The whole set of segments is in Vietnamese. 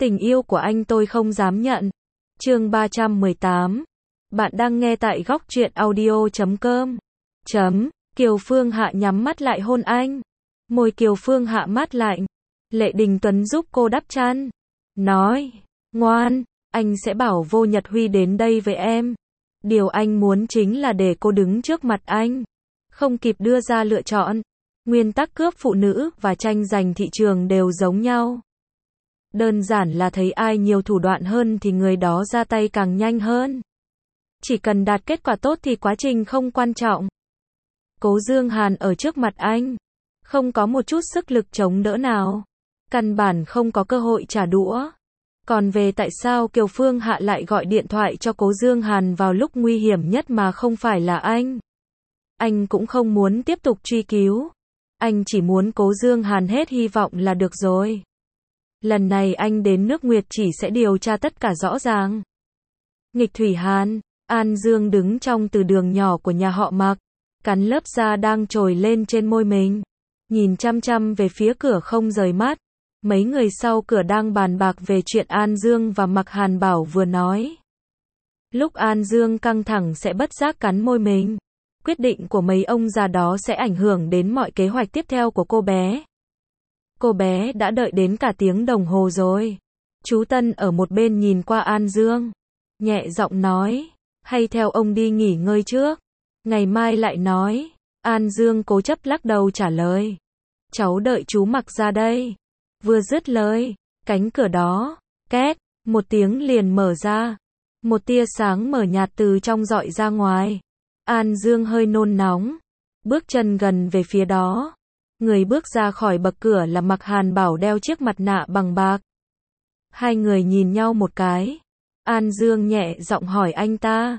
Tình yêu của anh tôi không dám nhận. Chương 318. Bạn đang nghe tại góc truyện audio.com. Kiều Phương Hạ nhắm mắt lại hôn anh. Môi Kiều Phương Hạ mát lạnh. Lệ Đình Tuấn giúp cô đắp chăn. Nói, ngoan, anh sẽ bảo Vô Nhật Huy đến đây với em. Điều anh muốn chính là để cô đứng trước mặt anh. Không kịp đưa ra lựa chọn. Nguyên tắc cướp phụ nữ và tranh giành thị trường đều giống nhau. Đơn giản là thấy ai nhiều thủ đoạn hơn thì người đó ra tay càng nhanh hơn. Chỉ cần đạt kết quả tốt thì quá trình không quan trọng. Cố Dương Hàn ở trước mặt anh. Không có một chút sức lực chống đỡ nào. Căn bản không có cơ hội trả đũa. Còn về tại sao Kiều Phương Hạ lại gọi điện thoại cho Cố Dương Hàn vào lúc nguy hiểm nhất mà không phải là anh. Anh cũng không muốn tiếp tục truy cứu. Anh chỉ muốn Cố Dương Hàn hết hy vọng là được rồi. Lần này anh đến nước Nguyệt chỉ sẽ điều tra tất cả rõ ràng. Nghịch Thủy Hàn, An Dương đứng trong từ đường nhỏ của nhà họ Mạc, cắn lớp da đang trồi lên trên môi mình, nhìn chăm chăm về phía cửa không rời mắt. Mấy người sau cửa đang bàn bạc về chuyện An Dương và Mạc Hàn Bảo vừa nói. Lúc An Dương căng thẳng sẽ bất giác cắn môi mình. Quyết định của mấy ông già đó sẽ ảnh hưởng đến mọi kế hoạch tiếp theo của cô bé. Cô bé đã đợi đến cả tiếng đồng hồ rồi. Chú Tân ở một bên nhìn qua An Dương, nhẹ giọng nói, hay theo ông đi nghỉ ngơi trước, ngày mai lại nói. An Dương cố chấp lắc đầu trả lời, cháu đợi chú Mặc ra đây. Vừa dứt lời, cánh cửa đó, két, một tiếng liền mở ra. Một tia sáng mờ nhạt từ trong dọi ra ngoài. An Dương hơi nôn nóng, bước chân gần về phía đó. Người bước ra khỏi bậc cửa là Mạc Hàn Bảo đeo chiếc mặt nạ bằng bạc. Hai người nhìn nhau một cái. An Dương nhẹ giọng hỏi anh ta.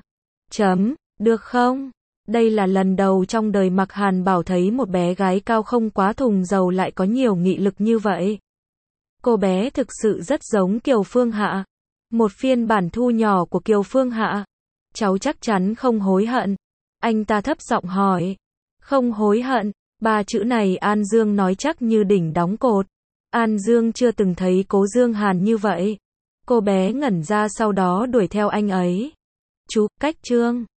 Được không? Đây là lần đầu trong đời Mạc Hàn Bảo thấy một bé gái cao không quá thùng dầu lại có nhiều nghị lực như vậy. Cô bé thực sự rất giống Kiều Phương Hạ. Một phiên bản thu nhỏ của Kiều Phương Hạ. Cháu chắc chắn không hối hận. Anh ta thấp giọng hỏi. Không hối hận. Ba chữ này An Dương nói chắc như đỉnh đóng cột. An Dương chưa từng thấy Cố Dương Hàn như vậy. Cô bé ngẩn ra sau đó đuổi theo anh ấy. Chú, cách Trương.